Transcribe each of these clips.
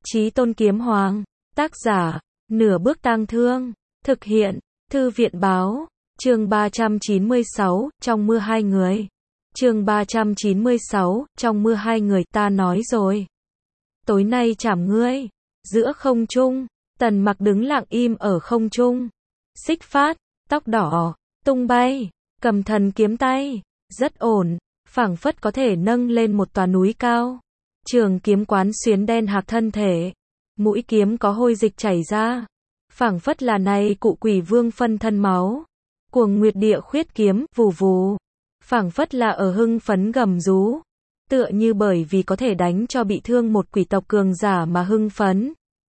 Chí Tôn Kiếm Hoàng, tác giả, Nửa Bước Tang Thương, thực hiện, Thư viện báo, chương 396, trong mưa hai người. Chương 396, trong mưa hai người, ta nói rồi. Tối nay chảm ngươi. Giữa không trung, Tần Mặc đứng lặng im ở không trung. Xích Phát, tóc đỏ, tung bay, cầm thần kiếm tay, rất ổn, phảng phất có thể nâng lên một tòa núi cao. Trường kiếm quán xuyến đen hạc thân thể, mũi kiếm có hôi dịch chảy ra, phảng phất là này cụ quỷ vương phân thân máu. Cuồng Nguyệt Địa Khuyết kiếm, vù vù, phảng phất là ở hưng phấn gầm rú, tựa như bởi vì có thể đánh cho bị thương một quỷ tộc cường giả mà hưng phấn.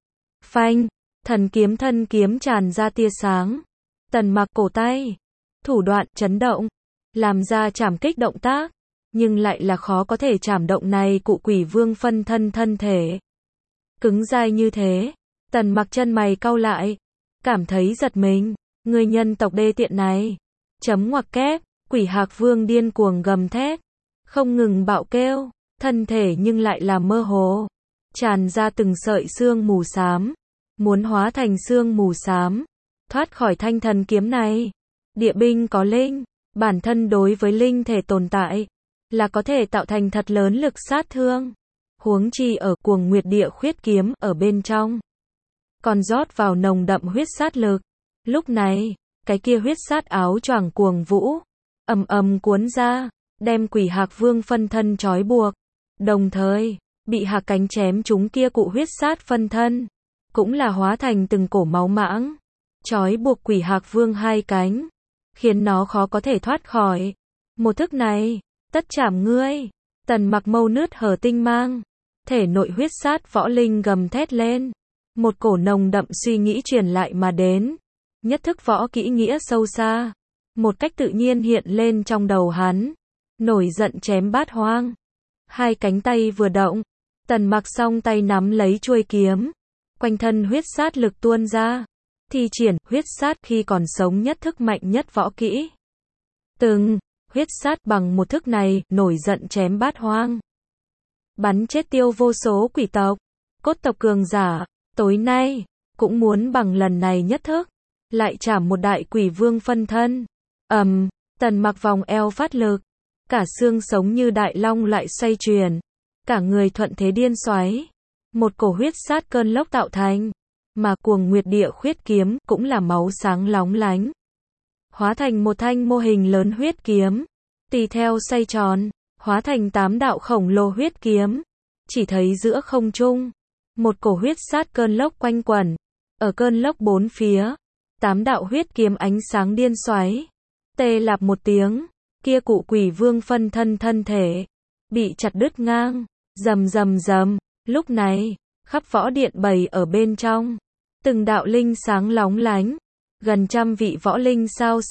Phanh, thân kiếm tràn ra tia sáng. Tần Mặc cổ tay, thủ đoạn chấn động, làm ra chảm kích động tác, nhưng lại là khó có thể chảm động này cụ quỷ vương phân thân thân thể. Cứng dai như thế, Tần Mặc chân mày cau lại, cảm thấy giật mình, người nhân tộc đê tiện này. Chấm ngoặc kép, quỷ hạc vương điên cuồng gầm thét, không ngừng bạo kêu, thân thể nhưng lại là mơ hồ, tràn ra từng sợi xương mù xám, muốn hóa thành xương mù xám, thoát khỏi thanh thần kiếm này. Địa binh có linh, bản thân đối với linh thể tồn tại, là có thể tạo thành thật lớn lực sát thương. Huống chi ở Cuồng Nguyệt Địa Khuyết kiếm ở bên trong, còn rót vào nồng đậm huyết sát lực. Lúc này, cái kia huyết sát áo choàng cuồng vũ, ầm ầm cuốn ra, đem quỷ hạc vương phân thân trói buộc. Đồng thời, bị hạc cánh chém chúng kia cụ huyết sát phân thân, cũng là hóa thành từng cổ máu mãng, trói buộc quỷ hạc vương hai cánh, khiến nó khó có thể thoát khỏi. Một thức này, tất chảm ngươi. Tần Mặc mâu nứt hở tinh mang, thể nội huyết sát võ linh gầm thét lên. Một cổ nồng đậm suy nghĩ truyền lại mà đến, nhất thức võ kỹ nghĩa sâu xa, một cách tự nhiên hiện lên trong đầu hắn. Nổi giận chém bát hoang. Hai cánh tay vừa động, Tần Mặc song tay nắm lấy chuôi kiếm, quanh thân huyết sát lực tuôn ra, thi triển huyết sát khi còn sống nhất thức mạnh nhất võ kỹ. Từng huyết sát bằng một thức này, nổi giận chém bát hoang, bắn chết tiêu vô số quỷ tộc, cốt tộc cường giả. Tối nay, cũng muốn bằng lần này nhất thức, lại chảm một đại quỷ vương phân thân. Tần Mặc vòng eo phát lực, cả xương sống như đại long lại xoay chuyển, cả người thuận thế điên xoáy, một cổ huyết sát cơn lốc tạo thành, mà Cuồng Nguyệt Địa Khuyết kiếm cũng là máu sáng lóng lánh, hóa thành một thanh mô hình lớn huyết kiếm, tùy theo xoay tròn, hóa thành 8 đạo khổng lồ huyết kiếm. Chỉ thấy giữa không trung, một cổ huyết sát cơn lốc quanh quẩn, ở cơn lốc bốn phía, 8 đạo huyết kiếm ánh sáng điên xoáy. Tê lạp một tiếng, kia cụ quỷ vương phân thân thân thể bị chặt đứt ngang, rầm rầm rầm. Lúc này, khắp võ điện bầy ở bên trong, từng đạo linh sáng lóng lánh, gần trăm vị võ linh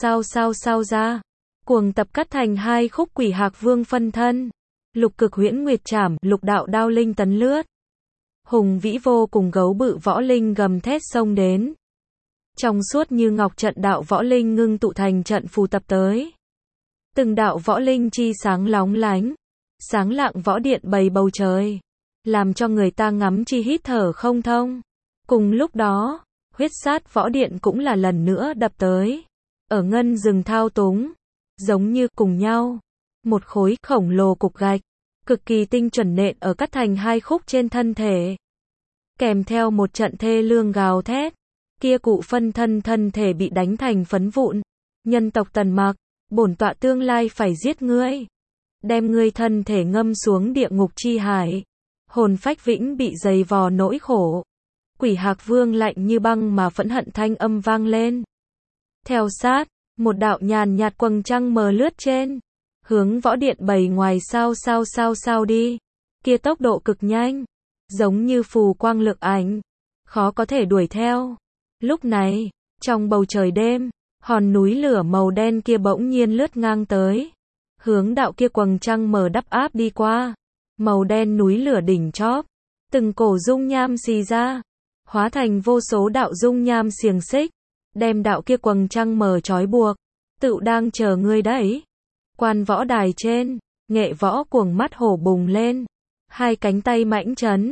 sao ra, cuồng tập cắt thành hai khúc quỷ hạc vương phân thân. Lục cực huyễn nguyệt trảm, lục đạo đao linh tấn lướt, hùng vĩ vô cùng gấu bự võ linh gầm thét xông đến. Trong suốt như ngọc trận đạo võ linh ngưng tụ thành trận phù tập tới. Từng đạo võ linh chi sáng lóng lánh, sáng lạng võ điện bầy bầu trời, làm cho người ta ngắm chi hít thở không thông. Cùng lúc đó, huyết sát võ điện cũng là lần nữa đập tới, ở ngân rừng thao túng, giống như cùng nhau, một khối khổng lồ cục gạch, cực kỳ tinh chuẩn nện ở cắt thành hai khúc trên thân thể, kèm theo một trận thê lương gào thét. Kia cụ phân thân thân thể bị đánh thành phấn vụn. Nhân tộc Tần Mặc, bổn tọa tương lai phải giết ngươi, đem ngươi thân thể ngâm xuống địa ngục chi hải, hồn phách vĩnh bị dày vò nỗi khổ. Quỷ hạc vương lạnh như băng mà phẫn hận thanh âm vang lên. Theo sát, một đạo nhàn nhạt quầng trăng mờ lướt trên, hướng võ điện bầy ngoài sao đi. Kia tốc độ cực nhanh, giống như phù quang lực ảnh, khó có thể đuổi theo. Lúc này, trong bầu trời đêm, hòn núi lửa màu đen kia bỗng nhiên lướt ngang tới, hướng đạo kia quầng trăng mờ đắp áp đi qua. Màu đen núi lửa đỉnh chóp, từng cổ dung nham xì ra, hóa thành vô số đạo dung nham xiềng xích, đem đạo kia quầng trăng mờ trói buộc. Tựu đang chờ ngươi đấy. Quan võ đài trên, nghệ võ cuồng mắt hổ bùng lên, hai cánh tay mãnh chấn,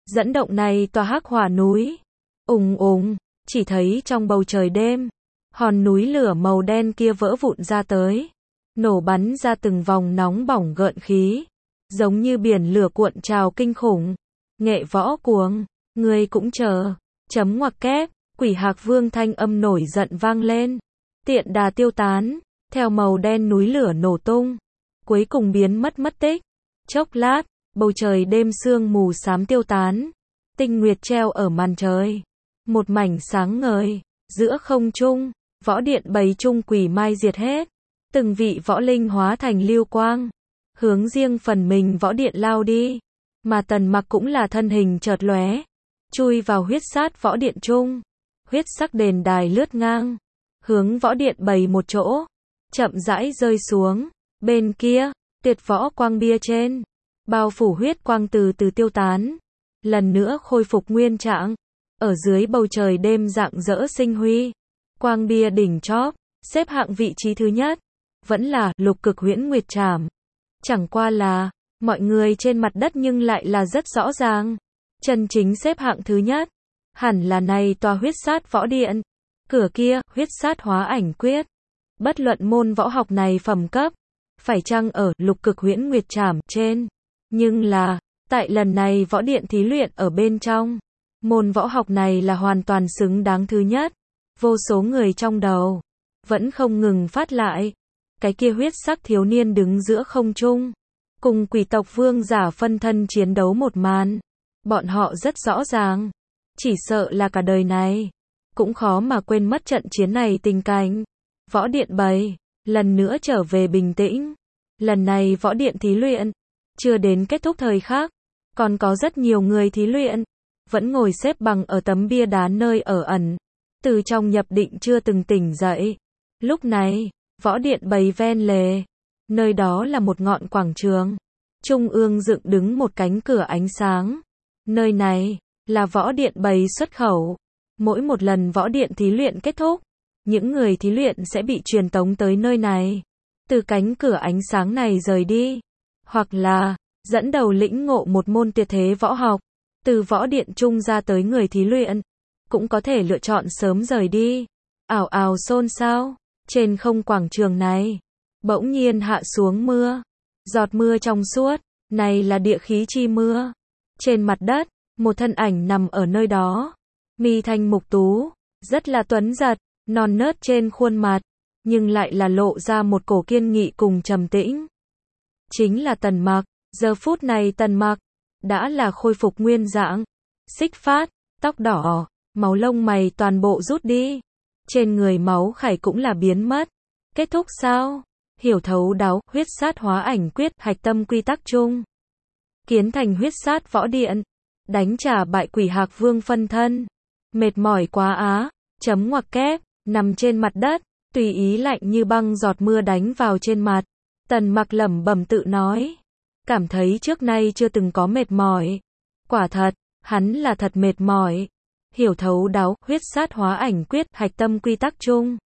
dẫn động này tòa hắc hỏa núi. Ùng ùng, chỉ thấy trong bầu trời đêm, hòn núi lửa màu đen kia vỡ vụn ra tới, nổ bắn ra từng vòng nóng bỏng gợn khí, giống như biển lửa cuộn trào kinh khủng. Nghệ võ cuồng, ngươi cũng chờ, chấm ngoặc kép, Quỷ Hạc Vương thanh âm nổi giận vang lên. Tiện đà tiêu tán, theo màu đen núi lửa nổ tung, cuối cùng biến mất tích. Chốc lát, bầu trời đêm sương mù xám tiêu tán, tinh nguyệt treo ở màn trời, một mảnh sáng ngời, giữa không trung, võ điện bầy chung quỷ mai diệt hết, từng vị võ linh hóa thành lưu quang, hướng riêng phần mình võ điện lao đi, mà Tần Mặc cũng là thân hình chợt lóe, chui vào huyết sát võ điện chung, huyết sắc đền đài lướt ngang, hướng võ điện bầy một chỗ, chậm rãi rơi xuống, bên kia, Tuyệt Võ Quang bia trên, bao phủ huyết quang từ từ tiêu tán, lần nữa khôi phục nguyên trạng, ở dưới bầu trời đêm rạng rỡ sinh huy, quang bia đỉnh chóp, xếp hạng vị trí thứ nhất, vẫn là Lục Cực Huyễn Nguyệt Trảm. Chẳng qua là, mọi người trên mặt đất nhưng lại là rất rõ ràng, chân chính xếp hạng thứ nhất, hẳn là này tòa huyết sát võ điện, cửa kia, huyết sát hóa ảnh quyết. Bất luận môn võ học này phẩm cấp, phải chăng ở Lục Cực Huyễn Nguyệt Trảm trên, nhưng là, tại lần này võ điện thí luyện ở bên trong, môn võ học này là hoàn toàn xứng đáng thứ nhất, vô số người trong đầu, vẫn không ngừng phát lại, cái kia huyết sắc thiếu niên đứng giữa không trung, cùng quỷ tộc vương giả phân thân chiến đấu một màn, bọn họ rất rõ ràng, chỉ sợ là cả đời này, cũng khó mà quên mất trận chiến này tình cảnh. Võ điện bầy, lần nữa trở về bình tĩnh. Lần này võ điện thí luyện, chưa đến kết thúc thời khắc, còn có rất nhiều người thí luyện, vẫn ngồi xếp bằng ở tấm bia đá nơi ở ẩn, từ trong nhập định chưa từng tỉnh dậy. Lúc này, võ điện bầy ven lề, nơi đó là một ngọn quảng trường, trung ương dựng đứng một cánh cửa ánh sáng. Nơi này, là võ điện bầy xuất khẩu. Mỗi một lần võ điện thí luyện kết thúc, những người thí luyện sẽ bị truyền tống tới nơi này, từ cánh cửa ánh sáng này rời đi, hoặc là dẫn đầu lĩnh ngộ một môn tuyệt thế võ học, từ võ điện chung ra tới người thí luyện, cũng có thể lựa chọn sớm rời đi. Ào ào xôn xao, trên không quảng trường này, bỗng nhiên hạ xuống mưa, giọt mưa trong suốt, này là địa khí chi mưa. Trên mặt đất, một thân ảnh nằm ở nơi đó, mi thanh mục tú, rất là tuấn giật, non nớt trên khuôn mặt, nhưng lại là lộ ra một cổ kiên nghị cùng trầm tĩnh. Chính là Tần Mặc, giờ phút này Tần Mặc, đã là khôi phục nguyên dạng, xích phát, tóc đỏ, máu lông mày toàn bộ rút đi, trên người máu khải cũng là biến mất. Kết thúc sao? Hiểu thấu đáo, huyết sát hóa ảnh quyết, hạch tâm quy tắc chung. Kiến thành huyết sát võ điện, đánh trả bại Quỷ Hạc Vương phân thân. Mệt mỏi quá á, chấm ngoặc kép, nằm trên mặt đất, tùy ý lạnh như băng giọt mưa đánh vào trên mặt. Tần Mặc lẩm bẩm tự nói, cảm thấy trước nay chưa từng có mệt mỏi. Quả thật, hắn là thật mệt mỏi. Hiểu thấu đáo, huyết sát hóa ảnh quyết, hạch tâm quy tắc chung.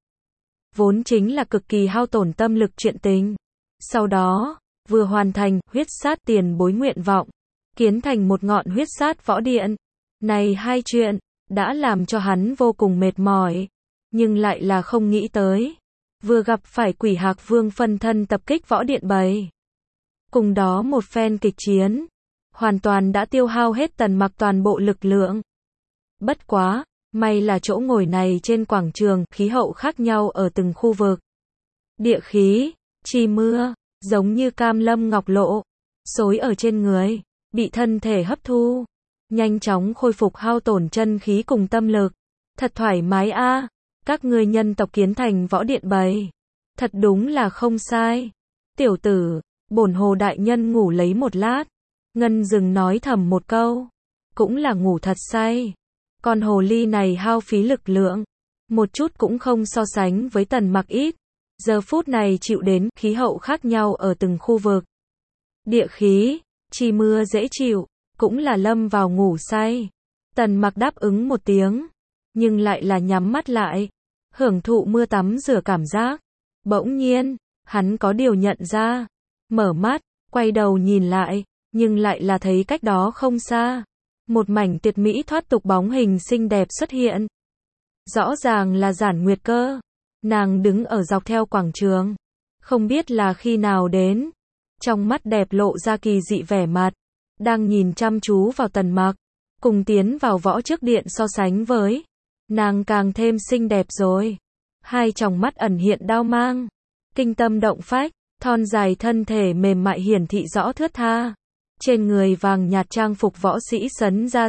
Vốn chính là cực kỳ hao tổn tâm lực chuyện tình. Sau đó, vừa hoàn thành, huyết sát tiền bối nguyện vọng, kiến thành một ngọn huyết sát võ điện. Này hai chuyện, đã làm cho hắn vô cùng mệt mỏi, nhưng lại là không nghĩ tới. Vừa gặp phải Quỷ Hạc Vương phân thân tập kích võ điện bầy. Cùng đó một phen kịch chiến, hoàn toàn đã tiêu hao hết Tần Mặc toàn bộ lực lượng. Bất quá, may là chỗ ngồi này trên quảng trường, khí hậu khác nhau ở từng khu vực. Địa khí, chi mưa, giống như cam lâm ngọc lộ, xối ở trên người, bị thân thể hấp thu, nhanh chóng khôi phục hao tổn chân khí cùng tâm lực. Thật thoải mái a, các ngươi nhân tộc kiến thành võ điện bầy. Thật đúng là không sai. Tiểu tử, bổn hồ đại nhân ngủ lấy một lát. Ngân dừng nói thầm một câu. Cũng là ngủ thật say. Con hồ ly này hao phí lực lượng, một chút cũng không so sánh với Tần Mặc ít. Giờ phút này chịu đến khí hậu khác nhau ở từng khu vực. Địa khí, chi mưa dễ chịu, cũng là lâm vào ngủ say. Tần Mặc đáp ứng một tiếng, nhưng lại là nhắm mắt lại, hưởng thụ mưa tắm rửa cảm giác. Bỗng nhiên, hắn có điều nhận ra, mở mắt, quay đầu nhìn lại, nhưng lại là thấy cách đó không xa, một mảnh tuyệt mỹ thoát tục bóng hình xinh đẹp xuất hiện. Rõ ràng là Giản Nguyệt Cơ. Nàng đứng ở dọc theo quảng trường. Không biết là khi nào đến. Trong mắt đẹp lộ ra kỳ dị vẻ mặt. Đang nhìn chăm chú vào Tần Mặc. Cùng tiến vào võ trước điện so sánh với. Nàng càng thêm xinh đẹp rồi. Hai tròng mắt ẩn hiện đao mang. Kinh tâm động phách. Thon dài thân thể mềm mại hiển thị rõ thướt tha. Trên người vàng nhạt trang phục võ sĩ sấn ra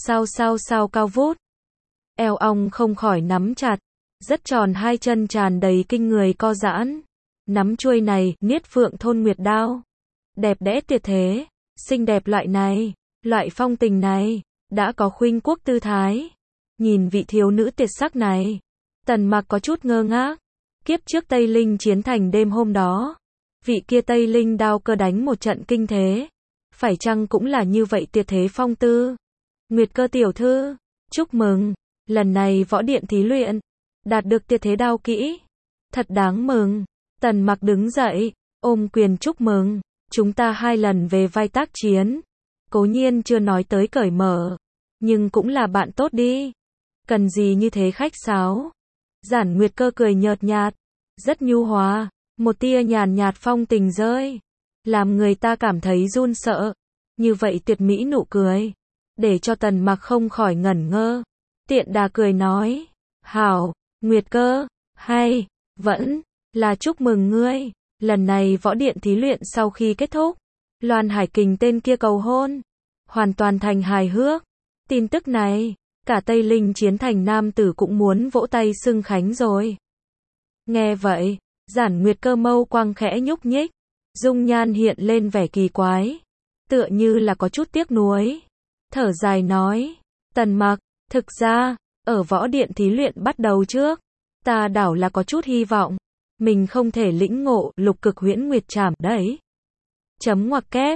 sao cao vút. Eo ong không khỏi nắm chặt. Rất tròn hai chân tràn đầy kinh người co giãn. Nắm chuôi này, Niết Phượng Thôn Nguyệt Đao. Đẹp đẽ tuyệt thế. Xinh đẹp loại này. Loại phong tình này. Đã có khuynh quốc tư thái. Nhìn vị thiếu nữ tuyệt sắc này. Tần Mặc có chút ngơ ngác. Kiếp trước Tây Linh chiến thành đêm hôm đó. Vị kia Tây Linh đao cơ đánh một trận kinh thế. Phải chăng cũng là như vậy tuyệt thế phong tư? Nguyệt Cơ tiểu thư, chúc mừng. Lần này võ điện thí luyện. Đạt được tuyệt thế đao kỹ. Thật đáng mừng. Tần Mặc đứng dậy. Ôm quyền chúc mừng. Chúng ta 2 lần về vai tác chiến. Cố nhiên chưa nói tới cởi mở. Nhưng cũng là bạn tốt đi. Cần gì như thế khách sáo. Giản Nguyệt Cơ cười nhợt nhạt. Rất nhu hòa. Một tia nhàn nhạt phong tình rơi. Làm người ta cảm thấy run sợ. Như vậy tuyệt mỹ nụ cười. Để cho Tần Mặc không khỏi ngẩn ngơ. Tiện đà cười nói. Hảo, Nguyệt Cơ, hay, vẫn là chúc mừng ngươi. Lần này võ điện thí luyện sau khi kết thúc. Loan Hải Kình tên kia cầu hôn. Hoàn toàn thành hài hước. Tin tức này, cả Tây Linh chiến thành nam tử cũng muốn vỗ tay xưng khánh rồi. Nghe vậy, Giản Nguyệt Cơ mâu quang khẽ nhúc nhích. Dung nhan hiện lên vẻ kỳ quái. Tựa như là có chút tiếc nuối. Thở dài nói. Tần Mặc, thực ra, ở võ điện thí luyện bắt đầu trước. Ta đảo là có chút hy vọng. Mình không thể lĩnh ngộ lục cực huyễn nguyệt trảm đấy. Chấm ngoặc kép,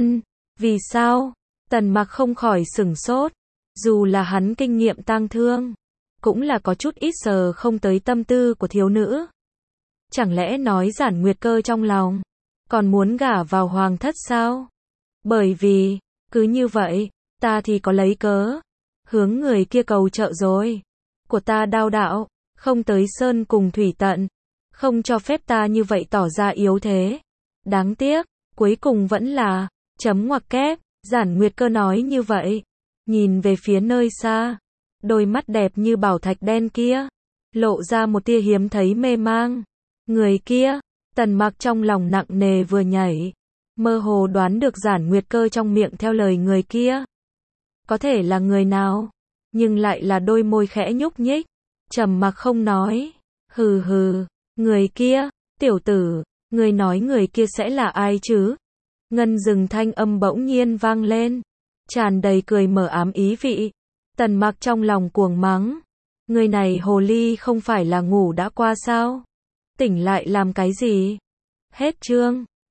vì sao? Tần Mặc không khỏi sửng sốt. Dù là hắn kinh nghiệm tang thương. Cũng là có chút ít sờ không tới tâm tư của thiếu nữ. Chẳng lẽ nói Giản Nguyệt Cơ trong lòng. Còn muốn gả vào hoàng thất sao? Bởi vì, cứ như vậy, ta thì có lấy cớ. Hướng người kia cầu trợ rồi. Của ta đao đạo, không tới sơn cùng thủy tận. Không cho phép ta như vậy tỏ ra yếu thế. Đáng tiếc, cuối cùng vẫn là, chấm ngoặc kép, Giản Nguyệt Cơ nói như vậy. Nhìn về phía nơi xa. Đôi mắt đẹp như bảo thạch đen kia. Lộ ra một tia hiếm thấy mê mang. Người kia, Tần Mặc trong lòng nặng nề vừa nhảy. Mơ hồ đoán được Giản Nguyệt Cơ trong miệng theo lời người kia. Có thể là người nào, nhưng lại là đôi môi khẽ nhúc nhích. Trầm mặc không nói. Hừ hừ, người kia, tiểu tử, người nói người kia sẽ là ai chứ? Ngân rừng thanh âm bỗng nhiên vang lên. Tràn đầy cười mở ám ý vị. Tần Mặc trong lòng cuồng mắng. Người này hồ ly không phải là ngủ đã qua sao? Tỉnh lại làm cái gì? Hết chương.